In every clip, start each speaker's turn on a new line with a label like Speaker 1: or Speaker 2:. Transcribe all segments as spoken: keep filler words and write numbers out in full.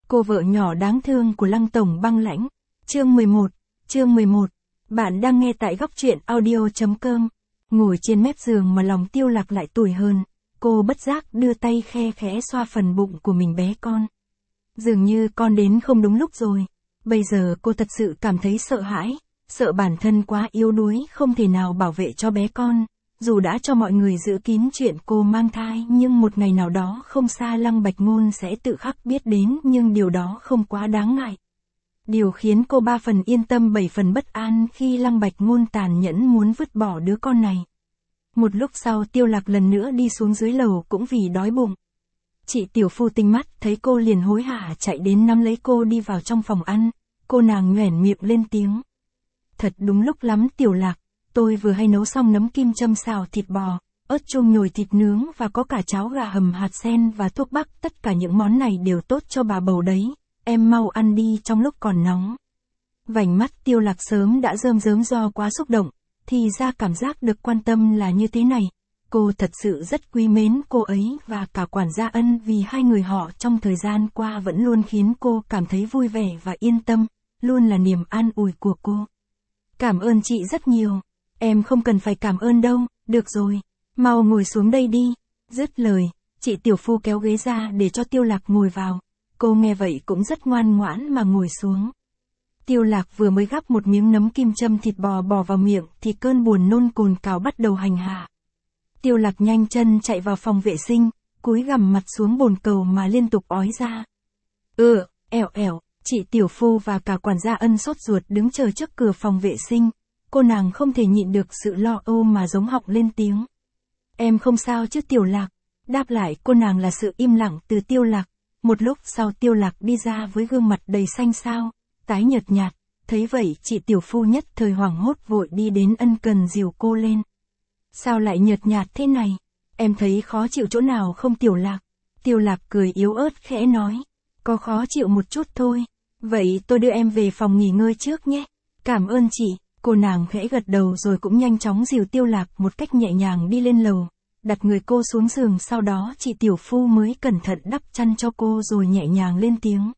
Speaker 1: cô vợ nhỏ đáng thương của Lăng tổng băng lãnh. Chương mười một, chương mười một. Bạn đang nghe tại góc truyện audio chấm com. Ngồi trên mép giường mà lòng Tiêu Lạc lại tủi hơn, cô bất giác đưa tay khe khẽ xoa phần bụng của mình bé con. Dường như con đến không đúng lúc rồi. Bây giờ cô thật sự cảm thấy sợ hãi, sợ bản thân quá yếu đuối không thể nào bảo vệ cho bé con. Dù đã cho mọi người giữ kín chuyện cô mang thai nhưng một ngày nào đó không xa Lăng Bạch Ngôn sẽ tự khắc biết đến, nhưng điều đó không quá đáng ngại. Điều khiến cô ba phần yên tâm bảy phần bất an khi Lăng Bạch Ngôn tàn nhẫn muốn vứt bỏ đứa con này. Một lúc sau Tiêu Lạc lần nữa đi xuống dưới lầu cũng vì đói bụng. Chị tiểu phu tinh mắt thấy cô liền hối hả chạy đến nắm lấy cô đi vào trong phòng ăn, cô nàng nhoẻn miệng lên tiếng. Thật đúng lúc lắm Tiểu Lạc, tôi vừa hay nấu xong nấm kim châm xào thịt bò, ớt chuông nhồi thịt nướng và có cả cháo gà hầm hạt sen và thuốc bắc, tất cả những món này đều tốt cho bà bầu đấy, em mau ăn đi trong lúc còn nóng. Vành mắt Tiêu Lạc sớm đã rơm rớm do quá xúc động, thì ra cảm giác được quan tâm là như thế này. Cô thật sự rất quý mến cô ấy và cả quản gia Ân, vì hai người họ trong thời gian qua vẫn luôn khiến cô cảm thấy vui vẻ và yên tâm, luôn là niềm an ủi của cô. Cảm ơn chị rất nhiều. Em không cần phải cảm ơn đâu, được rồi, mau ngồi xuống đây đi. Dứt lời, chị tiểu phu kéo ghế ra để cho Tiêu Lạc ngồi vào. Cô nghe vậy cũng rất ngoan ngoãn mà ngồi xuống. Tiêu Lạc vừa mới gắp một miếng nấm kim châm thịt bò bỏ vào miệng thì cơn buồn nôn cồn cào bắt đầu hành hạ. Tiêu Lạc nhanh chân chạy vào phòng vệ sinh, cúi gằm mặt xuống bồn cầu mà liên tục ói ra. Ừ, ẻo ẻo, chị tiểu phu và cả quản gia Ân sốt ruột đứng chờ trước cửa phòng vệ sinh. Cô nàng không thể nhịn được sự lo âu mà giống họng lên tiếng. Em không sao chứ Tiểu Lạc? Đáp lại cô nàng là sự im lặng từ Tiêu Lạc. Một lúc sau Tiêu Lạc đi ra với gương mặt đầy xanh xao, tái nhợt nhạt. Thấy vậy chị tiểu phu nhất thời hoảng hốt vội đi đến ân cần dìu cô lên. Sao lại nhợt nhạt thế này? Em thấy khó chịu chỗ nào không Tiểu Lạc? Tiêu Lạc cười yếu ớt khẽ nói. Có khó chịu một chút thôi. Vậy tôi đưa em về phòng nghỉ ngơi trước nhé. Cảm ơn chị. Cô nàng khẽ gật đầu rồi cũng nhanh chóng dìu Tiêu Lạc một cách nhẹ nhàng đi lên lầu, đặt người cô xuống giường, sau đó chị tiểu phu mới cẩn thận đắp chăn cho cô rồi nhẹ nhàng lên tiếng.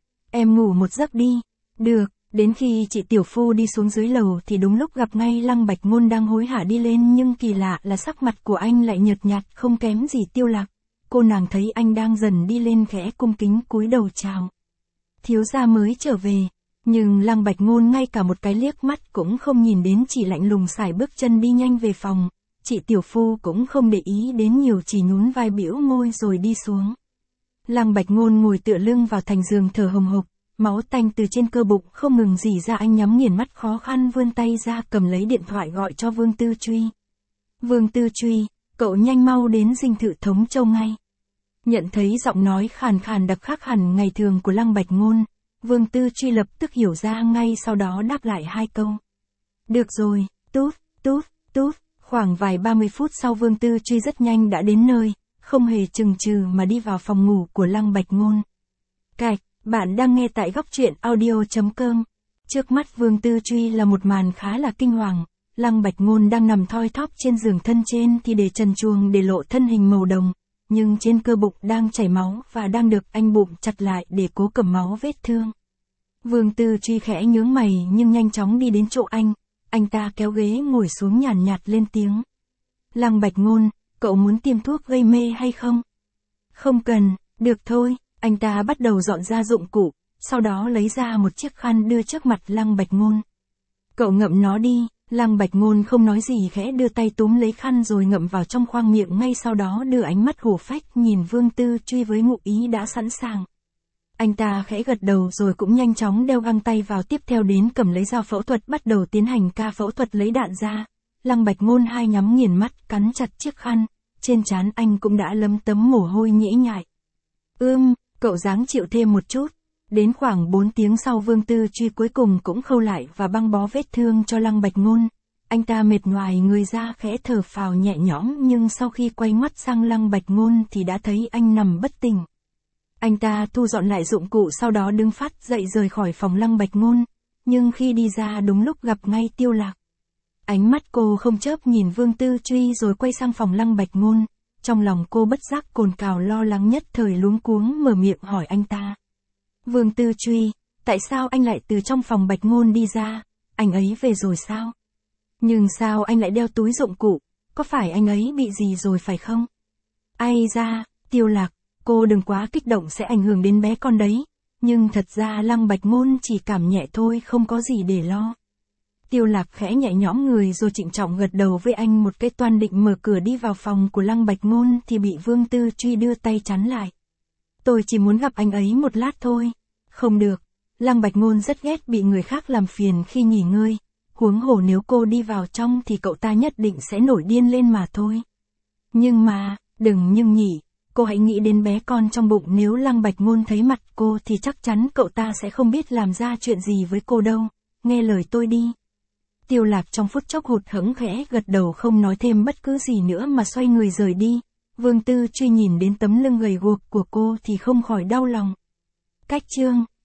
Speaker 1: Em ngủ một giấc đi. Được. Đến khi chị tiểu phu đi xuống dưới lầu thì đúng lúc gặp ngay Lăng Bạch Ngôn đang hối hả đi lên, nhưng kỳ lạ là sắc mặt của anh lại nhợt nhạt không kém gì Tiêu Lạc. Cô nàng thấy anh đang dần đi lên khẽ cung kính cúi đầu chào. Thiếu gia mới trở về. Nhưng Lăng Bạch Ngôn ngay cả một cái liếc mắt cũng không nhìn đến, chỉ lạnh lùng sải bước chân đi nhanh về phòng. Chị tiểu phu cũng không để ý đến nhiều, chỉ nhún vai bĩu môi rồi đi xuống. Lăng Bạch Ngôn ngồi tựa lưng vào thành giường thở hồng hộc, máu tanh từ trên cơ bụng không ngừng rỉ ra. Anh nhắm nghiền mắt khó khăn vươn tay ra cầm lấy điện thoại gọi cho Vương Tư Truy. Vương Tư Truy, cậu nhanh mau đến dinh thự Thống Châu ngay. Nhận thấy giọng nói khàn khàn đặc khác hẳn ngày thường của Lăng Bạch Ngôn, Vương Tư Truy lập tức hiểu ra ngay, sau đó đáp lại hai câu. Được rồi, tút, tút, tút. Khoảng vài ba mươi phút sau Vương Tư Truy rất nhanh đã đến nơi, không hề chừng chừ mà đi vào phòng ngủ của Lăng Bạch Ngôn. Cạch, bạn đang nghe tại góc truyện audio chấm com. Trước mắt Vương Tư Truy là một màn khá là kinh hoàng. Lăng Bạch Ngôn đang nằm thoi thóp trên giường, thân trên thì để trần truồng để lộ thân hình màu đồng, nhưng trên cơ bụng đang chảy máu và đang được anh bụng chặt lại để cố cầm máu vết thương. Vương Tư Truy khẽ nhướng mày nhưng nhanh chóng đi đến chỗ anh. Anh ta kéo ghế ngồi xuống nhàn nhạt, nhạt lên tiếng. Lăng Bạch Ngôn, cậu muốn tiêm thuốc gây mê hay không? Không cần, được thôi. Anh ta bắt đầu dọn ra dụng cụ, sau đó lấy ra một chiếc khăn đưa trước mặt Lăng Bạch Ngôn. Cậu ngậm nó đi. Lăng Bạch Ngôn không nói gì khẽ đưa tay túm lấy khăn rồi ngậm vào trong khoang miệng, ngay sau đó đưa ánh mắt hổ phách nhìn Vương Tư Truy với ngụ ý đã sẵn sàng. Anh ta khẽ gật đầu rồi cũng nhanh chóng đeo găng tay vào, tiếp theo đến cầm lấy dao phẫu thuật bắt đầu tiến hành ca phẫu thuật lấy đạn ra. Lăng Bạch Ngôn hai nhắm nghiền mắt cắn chặt chiếc khăn, trên trán anh cũng đã lấm tấm mồ hôi nhễ nhại. Ưm, cậu ráng chịu thêm một chút. Đến khoảng bốn tiếng sau Vương Tư Truy cuối cùng cũng khâu lại và băng bó vết thương cho Lăng Bạch Ngôn. Anh ta mệt nhoài người ra khẽ thở phào nhẹ nhõm, nhưng sau khi quay mắt sang Lăng Bạch Ngôn thì đã thấy anh nằm bất tỉnh. Anh ta thu dọn lại dụng cụ sau đó đứng phát dậy rời khỏi phòng Lăng Bạch Ngôn, nhưng khi đi ra đúng lúc gặp ngay Tiêu Lạc. Ánh mắt cô không chớp nhìn Vương Tư Truy rồi quay sang phòng Lăng Bạch Ngôn. Trong lòng cô bất giác cồn cào lo lắng, nhất thời luống cuống mở miệng hỏi anh ta. Vương Tư Truy, tại sao anh lại từ trong phòng Bạch Ngôn đi ra, anh ấy về rồi sao? Nhưng sao anh lại đeo túi dụng cụ, có phải anh ấy bị gì rồi phải không? Ai ra, Tiêu Lạc, cô đừng quá kích động sẽ ảnh hưởng đến bé con đấy, nhưng thật ra Lăng Bạch Ngôn chỉ cảm nhẹ thôi không có gì để lo. Tiêu Lạc khẽ nhẹ nhõm người rồi trịnh trọng gật đầu với anh một cái toan định mở cửa đi vào phòng của Lăng Bạch Ngôn thì bị Vương Tư Truy đưa tay chắn lại. Tôi chỉ muốn gặp anh ấy một lát thôi. Không được, Lăng Bạch Ngôn rất ghét bị người khác làm phiền khi nghỉ ngơi, huống hồ nếu cô đi vào trong thì cậu ta nhất định sẽ nổi điên lên mà thôi. Nhưng mà, đừng nhưng nhỉ, cô hãy nghĩ đến bé con trong bụng, nếu Lăng Bạch Ngôn thấy mặt cô thì chắc chắn cậu ta sẽ không biết làm ra chuyện gì với cô đâu, nghe lời tôi đi. Tiêu Lạc trong phút chốc hụt hẫng khẽ gật đầu không nói thêm bất cứ gì nữa mà xoay người rời đi. Vương Tư Truy nhìn đến tấm lưng gầy guộc của cô thì không khỏi đau lòng. Cách chương